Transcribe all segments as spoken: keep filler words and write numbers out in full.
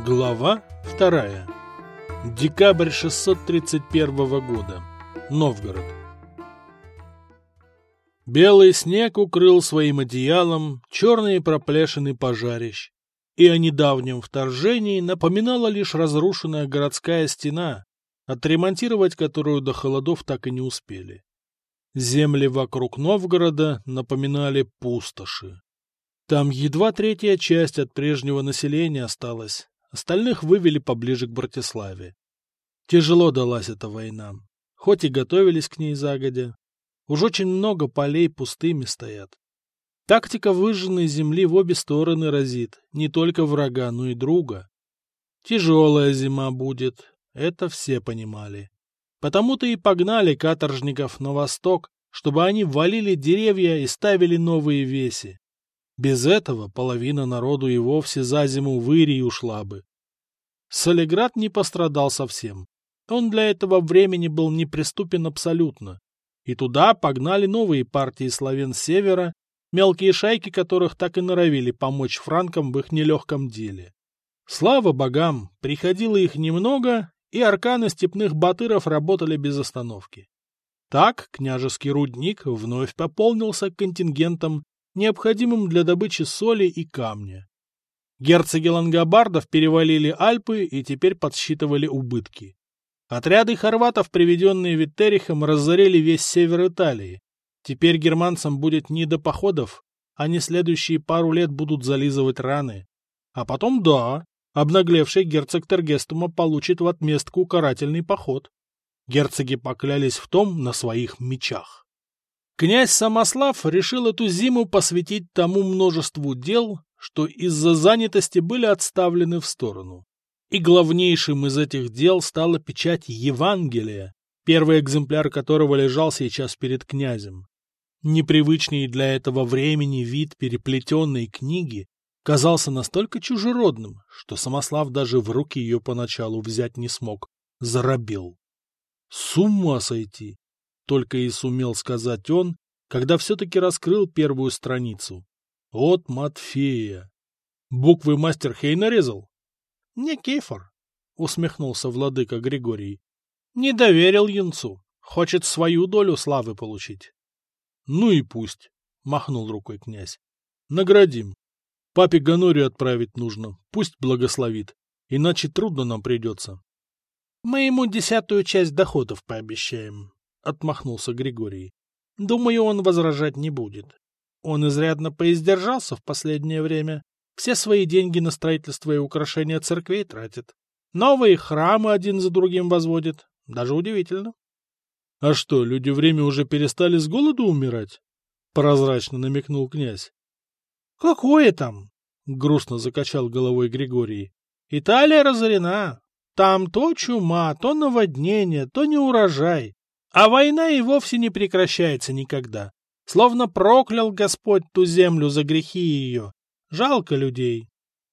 Глава вторая. Декабрь шестьсот тридцать первого года. Новгород. Белый снег укрыл своим одеялом черные проплешины пожарищ, и о недавнем вторжении напоминала лишь разрушенная городская стена, отремонтировать которую до холодов так и не успели. Земли вокруг Новгорода напоминали пустоши. Там едва третья часть от прежнего населения осталась, остальных вывели поближе к Братиславе. Тяжело далась эта война, хоть и готовились к ней загодя. Уж очень много полей пустыми стоят. Тактика выжженной земли в обе стороны разит, не только врага, но и друга. Тяжелая зима будет, это все понимали. Потому-то и погнали каторжников на восток, чтобы они валили деревья и ставили новые веси. Без этого половина народу и вовсе за зиму в Ирий ушла бы. Солиград не пострадал совсем. Он для этого времени был неприступен абсолютно. И туда погнали новые партии славян с севера, мелкие шайки которых так и норовили помочь франкам в их нелегком деле. Слава богам, приходило их немного, и арканы степных батыров работали без остановки. Так княжеский рудник вновь пополнился контингентом, необходимым для добычи соли и камня. Герцоги лангобардов перевалили Альпы и теперь подсчитывали убытки. Отряды хорватов, приведенные Виттерихом, разорили весь север Италии. Теперь германцам будет не до походов, они следующие пару лет будут зализывать раны. А потом, да, обнаглевший герцог Тергестума получит в отместку карательный поход. Герцоги поклялись в том на своих мечах. Князь Самослав решил эту зиму посвятить тому множеству дел, что из-за занятости были отставлены в сторону. И главнейшим из этих дел стала печать Евангелия, первый экземпляр которого лежал сейчас перед князем. Непривычный для этого времени вид переплетенной книги казался настолько чужеродным, что Самослав даже в руки ее поначалу взять не смог, заробел. С ума сойти! Только и сумел сказать он, когда все-таки раскрыл первую страницу. От Матфея. Буквы мастер Хей нарезал? Не Кефор, усмехнулся владыка Григорий. Не доверил юнцу. Хочет свою долю славы получить. Ну и пусть, махнул рукой князь. Наградим. Папе Гонорию отправить нужно, пусть благословит, иначе трудно нам придется. Мы ему десятую часть доходов пообещаем. — отмахнулся Григорий. — Думаю, он возражать не будет. Он изрядно поиздержался в последнее время. Все свои деньги на строительство и украшение церквей тратит. Новые храмы один за другим возводит. Даже удивительно. — А что, люди время уже перестали с голоду умирать? — прозрачно намекнул князь. — Какое там? — грустно закачал головой Григорий. — Италия разорена. Там то чума, то наводнение, то неурожай. А война и вовсе не прекращается никогда. Словно проклял Господь ту землю за грехи ее. Жалко людей.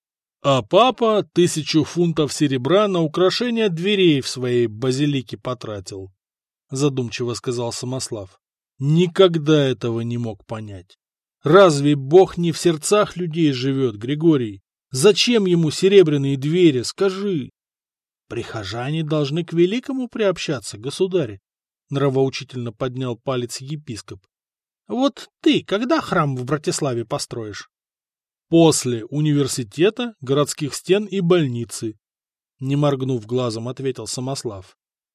А папа тысячу фунтов серебра на украшение дверей в своей базилике потратил, задумчиво сказал Самослав. Никогда этого не мог понять. Разве Бог не в сердцах людей живет, Григорий? Зачем ему серебряные двери, скажи? Прихожане должны к великому приобщаться, государь. Нравоучительно поднял палец епископ. Вот ты когда храм в Братиславе построишь? После университета, городских стен и больницы. Не моргнув глазом, ответил Самослав.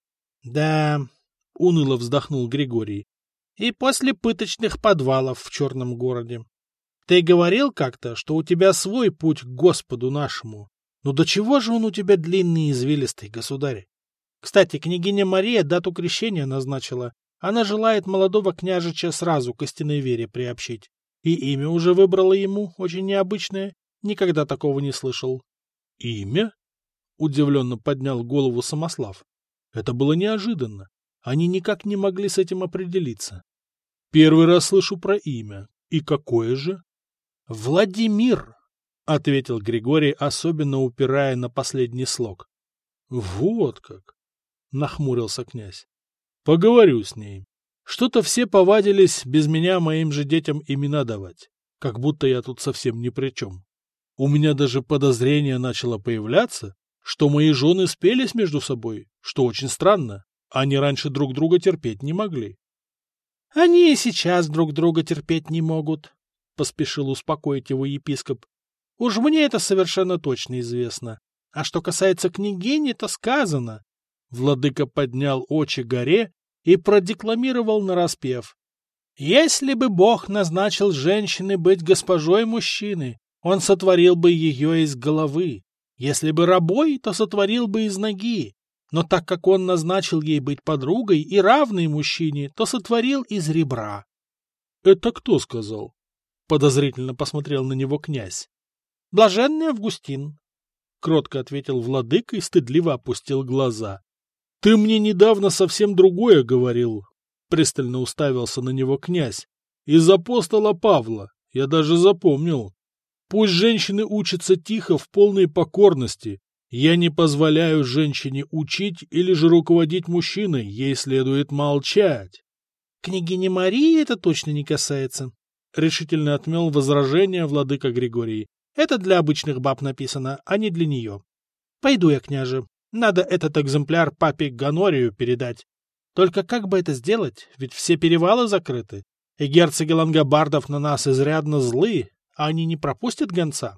Да, уныло вздохнул Григорий. И после пыточных подвалов в черном городе. Ты говорил как-то, что у тебя свой путь к Господу нашему. Ну до чего же он у тебя длинный и извилистый, государь? Кстати, княгиня Мария дату крещения назначила. Она желает молодого княжича сразу к истинной вере приобщить. И имя уже выбрала ему, очень необычное. Никогда такого не слышал. — Имя? — удивленно поднял голову Самослав. Это было неожиданно. Они никак не могли с этим определиться. — Первый раз слышу про имя. И какое же? — Владимир, — ответил Григорий, особенно упирая на последний слог. — Вот как! — нахмурился князь. — Поговорю с ней. Что-то все повадились без меня моим же детям имена давать, как будто я тут совсем ни при чем. У меня даже подозрение начало появляться, что мои жены спелись между собой, что очень странно. Они раньше друг друга терпеть не могли. — Они и сейчас друг друга терпеть не могут, — поспешил успокоить его епископ. — Уж мне это совершенно точно известно. А что касается княгини, то сказано. Владыка поднял очи горе и продекламировал нараспев. «Если бы Бог назначил женщине быть госпожой мужчины, он сотворил бы ее из головы. Если бы рабой, то сотворил бы из ноги. Но так как он назначил ей быть подругой и равной мужчине, то сотворил из ребра». «Это кто сказал?» — подозрительно посмотрел на него князь. «Блаженный Августин», — кротко ответил владыка и стыдливо опустил глаза. «Ты мне недавно совсем другое говорил», — пристально уставился на него князь. «Из апостола Павла, я даже запомнил. Пусть женщины учатся тихо в полной покорности. Я не позволяю женщине учить или же руководить мужчиной, ей следует молчать». «Княгини Марии это точно не касается», — решительно отмел возражение владыка Григорий. «Это для обычных баб написано, а не для нее. Пойду я, княже. Надо этот экземпляр папе Гонорию передать. Только как бы это сделать, ведь все перевалы закрыты, и герцоги лангобардов на нас изрядно злы, а они не пропустят гонца».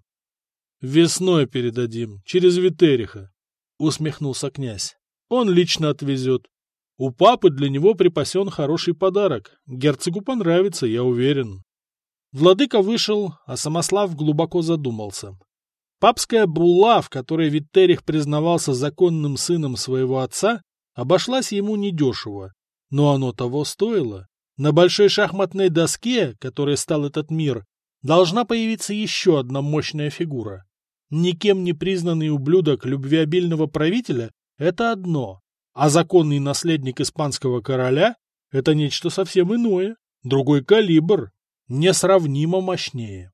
«Весной передадим, через Витериха», — усмехнулся князь. «Он лично отвезет. У папы для него припасен хороший подарок. Герцогу понравится, я уверен». Владыка вышел, а Самослав глубоко задумался. Папская булла, в которой Виттерих признавался законным сыном своего отца, обошлась ему недешево, но оно того стоило. На большой шахматной доске, которой стал этот мир, должна появиться еще одна мощная фигура. Никем не признанный ублюдок любвеобильного правителя — это одно, а законный наследник испанского короля — это нечто совсем иное, другой калибр, несравнимо мощнее.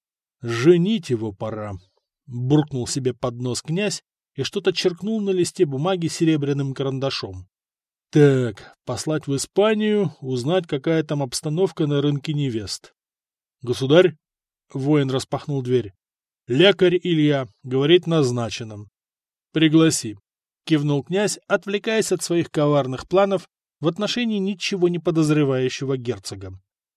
«Женить его пора», — буркнул себе под нос князь и что-то черкнул на листе бумаги серебряным карандашом. «Так, послать в Испанию, узнать, какая там обстановка на рынке невест». «Государь?» — воин распахнул дверь. «Лекарь Илья, говорит назначенным». «Пригласи», — кивнул князь, отвлекаясь от своих коварных планов в отношении ничего не подозревающего герцога.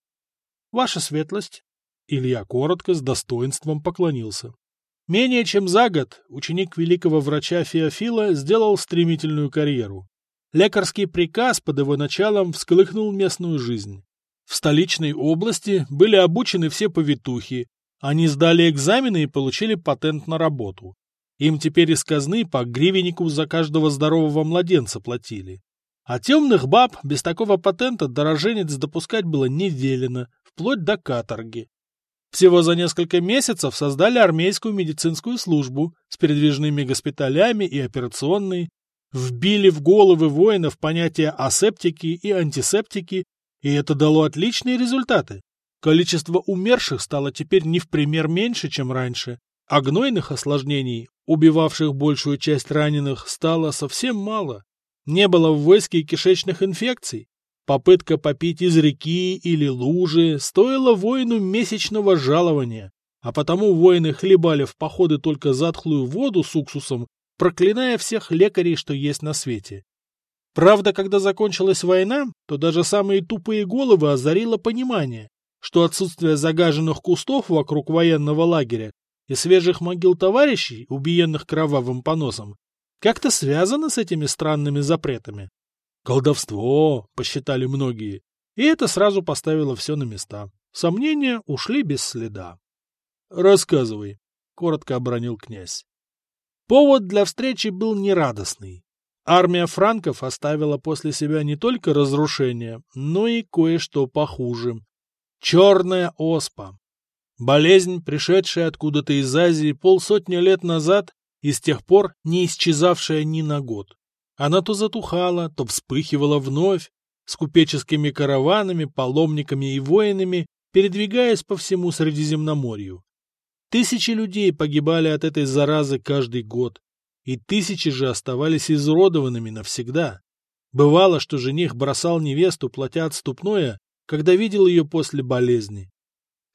«Ваша светлость», — Илья коротко, с достоинством поклонился. Менее чем за год ученик великого врача Феофила сделал стремительную карьеру. Лекарский приказ под его началом всколыхнул местную жизнь. В столичной области были обучены все повитухи, они сдали экзамены и получили патент на работу. Им теперь из казны по гривеннику за каждого здорового младенца платили. А темных баб без такого патента до роженец допускать было не велено, вплоть до каторги. Всего за несколько месяцев создали армейскую медицинскую службу с передвижными госпиталями и операционной, вбили в головы воинов понятия асептики и антисептики, и это дало отличные результаты. Количество умерших стало теперь не в пример меньше, чем раньше, а гнойных осложнений, убивавших большую часть раненых, стало совсем мало. Не было в войске кишечных инфекций. Попытка попить из реки или лужи стоила воину месячного жалования, а потому воины хлебали в походы только затхлую воду с уксусом, проклиная всех лекарей, что есть на свете. Правда, когда закончилась война, то даже самые тупые головы озарило понимание, что отсутствие загаженных кустов вокруг военного лагеря и свежих могил товарищей, убиенных кровавым поносом, как-то связано с этими странными запретами. Колдовство, посчитали многие, и это сразу поставило все на места. Сомнения ушли без следа. «Рассказывай», — коротко обронил князь. Повод для встречи был нерадостный. Армия франков оставила после себя не только разрушение, но и кое-что похуже. Черная оспа. Болезнь, пришедшая откуда-то из Азии полсотни лет назад и с тех пор не исчезавшая ни на год. Она то затухала, то вспыхивала вновь, с купеческими караванами, паломниками и воинами, передвигаясь по всему Средиземноморью. Тысячи людей погибали от этой заразы каждый год, и тысячи же оставались изуродованными навсегда. Бывало, что жених бросал невесту, платя отступное, когда видел ее после болезни.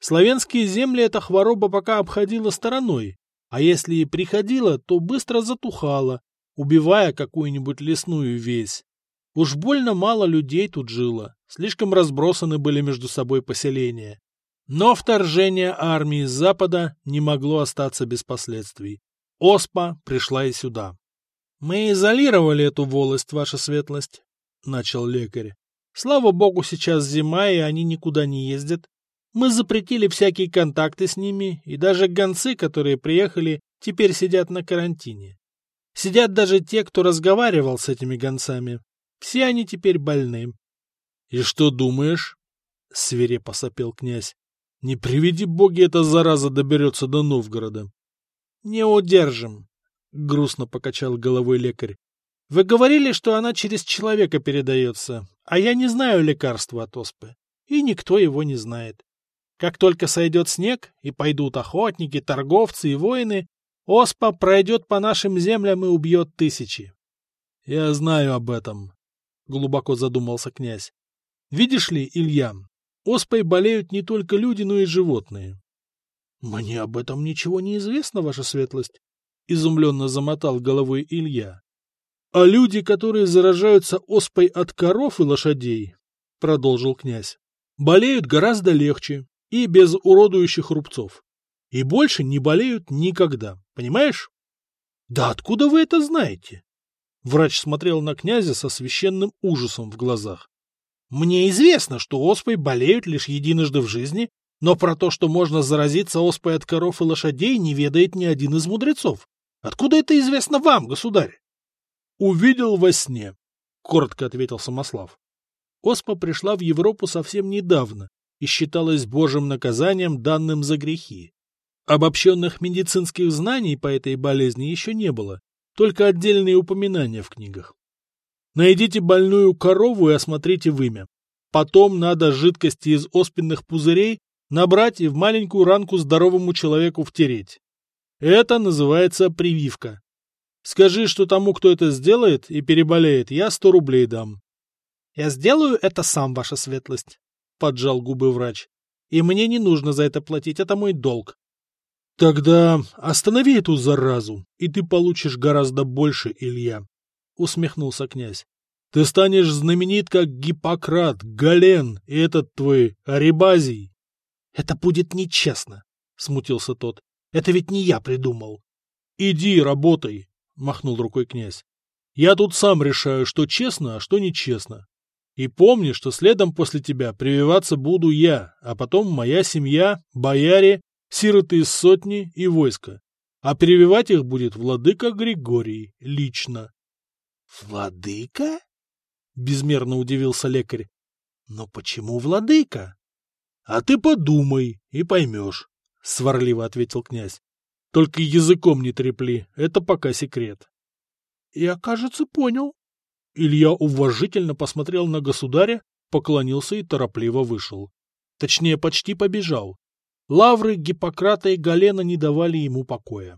Славянские земли эта хвороба пока обходила стороной, а если и приходила, то быстро затухала, убивая какую-нибудь лесную весь. Уж больно мало людей тут жило, слишком разбросаны были между собой поселения. Но вторжение армии с запада не могло остаться без последствий. Оспа пришла и сюда. — Мы изолировали эту волость, ваша светлость, — начал лекарь. — Слава богу, сейчас зима, и они никуда не ездят. Мы запретили всякие контакты с ними, и даже гонцы, которые приехали, теперь сидят на карантине. Сидят даже те, кто разговаривал с этими гонцами. Все они теперь больны. — И что думаешь? — свирепо сопел князь. — Не приведи боги, эта зараза доберется до Новгорода. — Не удержим, — грустно покачал головой лекарь. — Вы говорили, что она через человека передается, а я не знаю лекарства от оспы, и никто его не знает. Как только сойдет снег, и пойдут охотники, торговцы и воины, оспа пройдет по нашим землям и убьет тысячи. — Я знаю об этом, — глубоко задумался князь. — Видишь ли, Илья, оспой болеют не только люди, но и животные. — Мне об этом ничего не известно, ваша светлость, — изумленно замотал головой Илья. — А люди, которые заражаются оспой от коров и лошадей, — продолжил князь, — болеют гораздо легче и без уродующих рубцов. И больше не болеют никогда, понимаешь? — Да откуда вы это знаете? Врач смотрел на князя со священным ужасом в глазах. — Мне известно, что оспой болеют лишь единожды в жизни, но про то, что можно заразиться оспой от коров и лошадей, не ведает ни один из мудрецов. Откуда это известно вам, государь? — Увидел во сне, — коротко ответил Самослав. Оспа пришла в Европу совсем недавно и считалась божьим наказанием, данным за грехи. Обобщенных медицинских знаний по этой болезни еще не было, только отдельные упоминания в книгах. Найдите больную корову и осмотрите вымя. Потом надо жидкости из оспенных пузырей набрать и в маленькую ранку здоровому человеку втереть. Это называется прививка. Скажи, что тому, кто это сделает и переболеет, я сто рублей дам. — Я сделаю это сам, ваша светлость, — поджал губы врач. — И мне не нужно за это платить, это мой долг. — Тогда останови эту заразу, и ты получишь гораздо больше, Илья, — усмехнулся князь. — Ты станешь знаменит, как Гиппократ, Гален и этот твой Арибазий. — Это будет нечестно, — смутился тот. — Это ведь не я придумал. — Иди, работай, — махнул рукой князь. — Я тут сам решаю, что честно, а что нечестно. И помни, что следом после тебя прививаться буду я, а потом моя семья, бояре, сироты из сотни и войска. А прививать их будет владыка Григорий лично. — Владыка? — безмерно удивился лекарь. — Но почему владыка? — А ты подумай и поймешь, — сварливо ответил князь. — Только языком не трепли, это пока секрет. — Я, кажется, понял. Илья уважительно посмотрел на государя, поклонился и торопливо вышел. Точнее, почти побежал. Лавры Гиппократа и Галена не давали ему покоя.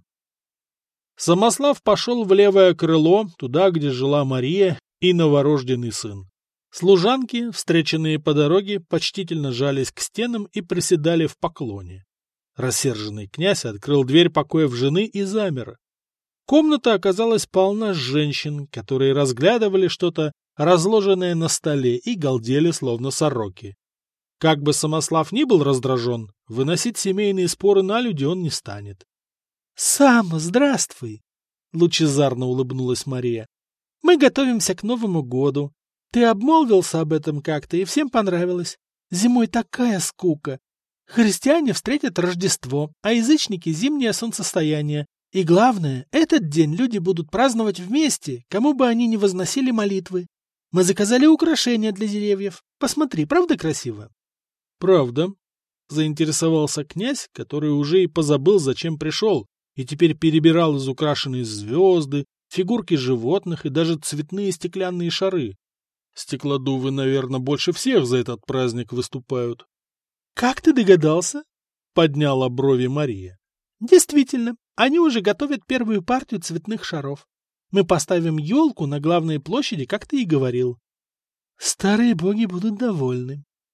Самослав пошел в левое крыло, туда, где жила Мария и новорожденный сын. Служанки, встреченные по дороге, почтительно жались к стенам и приседали в поклоне. Рассерженный князь открыл дверь покоев жены и замер. Комната оказалась полна женщин, которые разглядывали что-то, разложенное на столе, и галдели, словно сороки. Как бы Самослав ни был раздражен, выносить семейные споры на люди он не станет. — Сам, здравствуй! — лучезарно улыбнулась Мария. — Мы готовимся к Новому году. Ты обмолвился об этом как-то, и всем понравилось. Зимой такая скука. Христиане встретят Рождество, а язычники — зимнее солнцестояние. И главное, этот день люди будут праздновать вместе, кому бы они ни возносили молитвы. Мы заказали украшения для деревьев. Посмотри, правда красиво? — Правда, — заинтересовался князь, который уже и позабыл, зачем пришел, и теперь перебирал из украшенной звезды, фигурки животных и даже цветные стеклянные шары. Стеклодувы, наверное, больше всех за этот праздник выступают. — Как ты догадался? — подняла брови Мария. — Действительно, они уже готовят первую партию цветных шаров. Мы поставим елку на главной площади, как ты и говорил. — Старые боги будут довольны,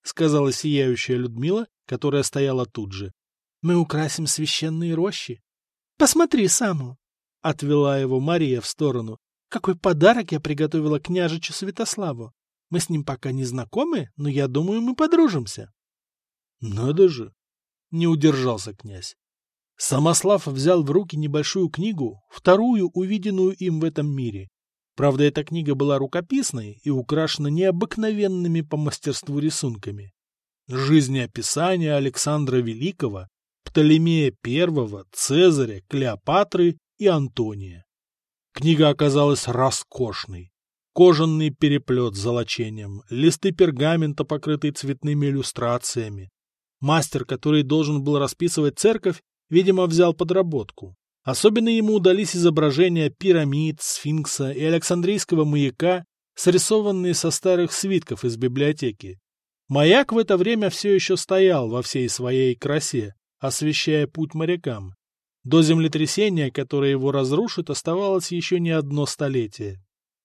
— сказала сияющая Людмила, которая стояла тут же. — Мы украсим священные рощи. — Посмотри, Саму! — отвела его Мария в сторону. — Какой подарок я приготовила княжичу Святославу! Мы с ним пока не знакомы, но я думаю, мы подружимся. — Надо же! — не удержался князь. Самослав взял в руки небольшую книгу, вторую, увиденную им в этом мире. Правда, эта книга была рукописной и украшена необыкновенными по мастерству рисунками. Жизнеописание Александра Великого, Птолемея I, Цезаря, Клеопатры и Антония. Книга оказалась роскошной. Кожаный переплет с золочением, листы пергамента, покрытые цветными иллюстрациями. Мастер, который должен был расписывать церковь, видимо, взял подработку. Особенно ему удались изображения пирамид, сфинкса и Александрийского маяка, срисованные со старых свитков из библиотеки. Маяк в это время все еще стоял во всей своей красе, освещая путь морякам. До землетрясения, которое его разрушит, оставалось еще не одно столетие.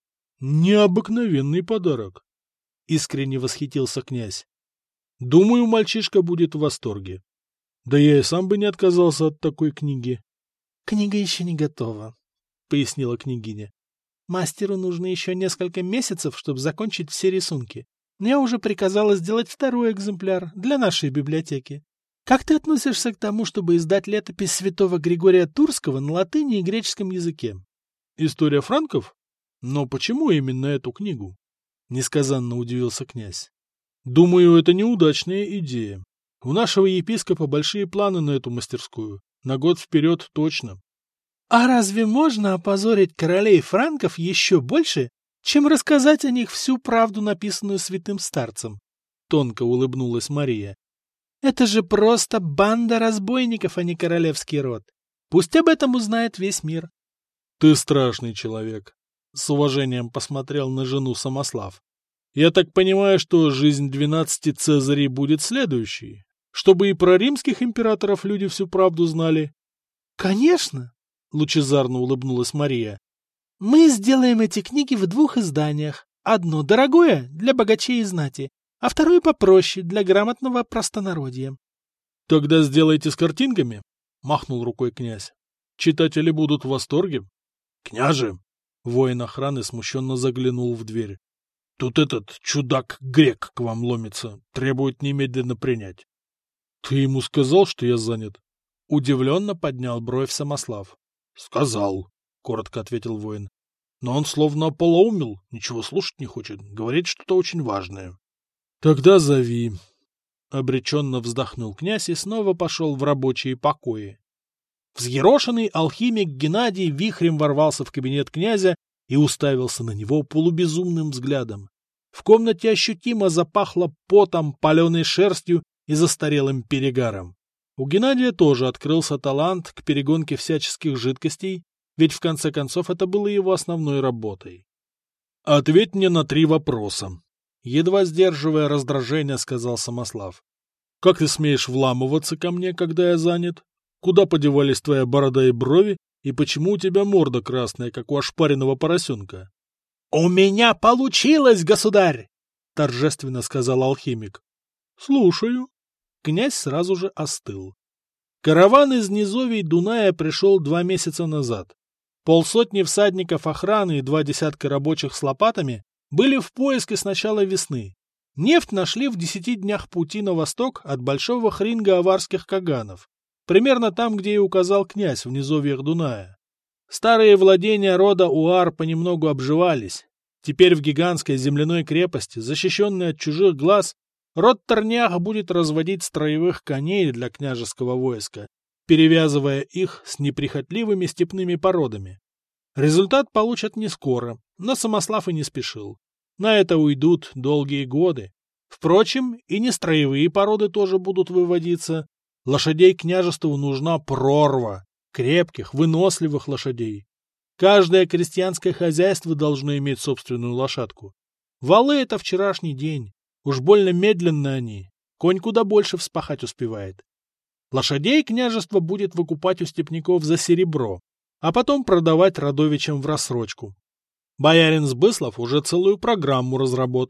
«Необыкновенный подарок!» — искренне восхитился князь. «Думаю, мальчишка будет в восторге. Да я и сам бы не отказался от такой книги». «Книга еще не готова», — пояснила княгиня. «Мастеру нужно еще несколько месяцев, чтобы закончить все рисунки. Но я уже приказала сделать второй экземпляр для нашей библиотеки. Как ты относишься к тому, чтобы издать летопись святого Григория Турского на латыни и греческом языке?» «История франков? Но почему именно эту книгу?» — несказанно удивился князь. «Думаю, это неудачная идея. У нашего епископа большие планы на эту мастерскую. На год вперед точно». «А разве можно опозорить королей франков еще больше, чем рассказать о них всю правду, написанную святым старцем?» — тонко улыбнулась Мария. «Это же просто банда разбойников, а не королевский род. Пусть об этом узнает весь мир». «Ты страшный человек», — с уважением посмотрел на жену Самослав. «Я так понимаю, что жизнь двенадцати Цезарей будет следующей, чтобы и про римских императоров люди всю правду знали?» «Конечно!» — лучезарно улыбнулась Мария. «Мы сделаем эти книги в двух изданиях. Одно дорогое для богачей и знати, а второе попроще для грамотного простонародья». «Тогда сделайте с картинками», — махнул рукой князь. «Читатели будут в восторге». «Княже!» — воин охраны смущенно заглянул в дверь. «Тут этот чудак-грек к вам ломится, требует немедленно принять». «Ты ему сказал, что я занят?» — удивленно поднял бровь Самослав. «Сказал», — коротко ответил воин. «Но он словно ополоумел, ничего слушать не хочет, говорит что-то очень важное». «Тогда зови», — обреченно вздохнул князь и снова пошел в рабочие покои. Взъерошенный алхимик Геннадий вихрем ворвался в кабинет князя и уставился на него полубезумным взглядом. В комнате ощутимо запахло потом, паленой шерстью и застарелым перегаром. У Геннадия тоже открылся талант к перегонке всяческих жидкостей, ведь в конце концов это было его основной работой. «Ответь мне на три вопроса», — едва сдерживая раздражение, сказал Самослав. «Как ты смеешь вламываться ко мне, когда я занят? Куда подевались твоя борода и брови, и почему у тебя морда красная, как у ошпаренного поросенка?» «У меня получилось, государь!» — торжественно сказал алхимик. «Слушаю». Князь сразу же остыл. Караван из низовий Дуная пришел два месяца назад. Полсотни всадников охраны и два десятка рабочих с лопатами были в поиске с начала весны. Нефть нашли в десяти днях пути на восток от большого хринга аварских каганов, примерно там, где и указал князь в низовьях Дуная. Старые владения рода Уар понемногу обживались. Теперь в гигантской земляной крепости, защищенной от чужих глаз, род Торнях будет разводить строевых коней для княжеского войска, перевязывая их с неприхотливыми степными породами. Результат получат не скоро, но Самослав и не спешил. На это уйдут долгие годы. Впрочем, и нестроевые породы тоже будут выводиться. Лошадей княжеству нужна прорва, крепких, выносливых лошадей. Каждое крестьянское хозяйство должно иметь собственную лошадку. Валы — это вчерашний день. Уж больно медленно они. Конь куда больше вспахать успевает. Лошадей княжество будет выкупать у степняков за серебро, а потом продавать родовичам в рассрочку. Боярин Сбыслов уже целую программу разработал,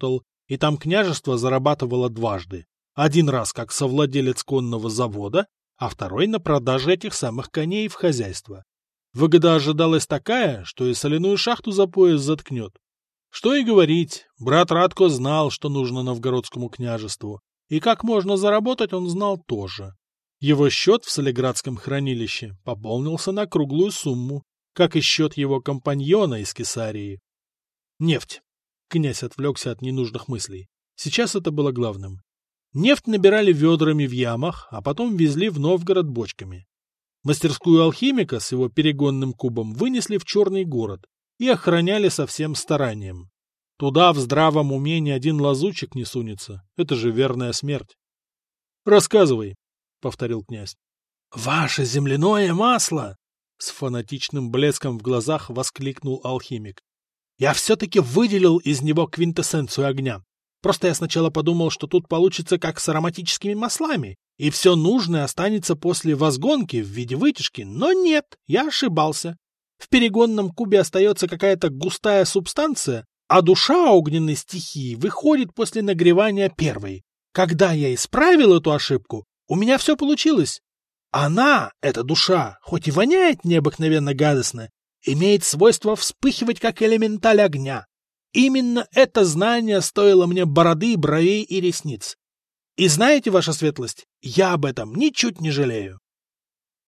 и там княжество зарабатывало дважды. Один раз как совладелец конного завода, а второй на продаже этих самых коней в хозяйство. Выгода ожидалась такая, что и соляную шахту за пояс заткнет. Что и говорить, брат Радко знал, что нужно новгородскому княжеству, и как можно заработать он знал тоже. Его счет в Солиградском хранилище пополнился на круглую сумму, как и счет его компаньона из Кесарии. Нефть. Князь отвлекся от ненужных мыслей. Сейчас это было главным. Нефть набирали ведрами в ямах, а потом везли в Новгород бочками. Мастерскую алхимика с его перегонным кубом вынесли в Черный город и охраняли со всем старанием. Туда в здравом уме ни один лазутчик не сунется. Это же верная смерть. — Рассказывай, — повторил князь. — Ваше земляное масло! — с фанатичным блеском в глазах воскликнул алхимик. — Я все-таки выделил из него квинтэссенцию огня. Просто я сначала подумал, что тут получится как с ароматическими маслами, и все нужное останется после возгонки в виде вытяжки, но нет, я ошибался. В перегонном кубе остается какая-то густая субстанция, а душа огненной стихии выходит после нагревания первой. Когда я исправил эту ошибку, у меня все получилось. Она, эта душа, хоть и воняет необыкновенно гадостно, имеет свойство вспыхивать как элементаль огня. Именно это знание стоило мне бороды, бровей и ресниц. И знаете, ваша светлость, я об этом ничуть не жалею.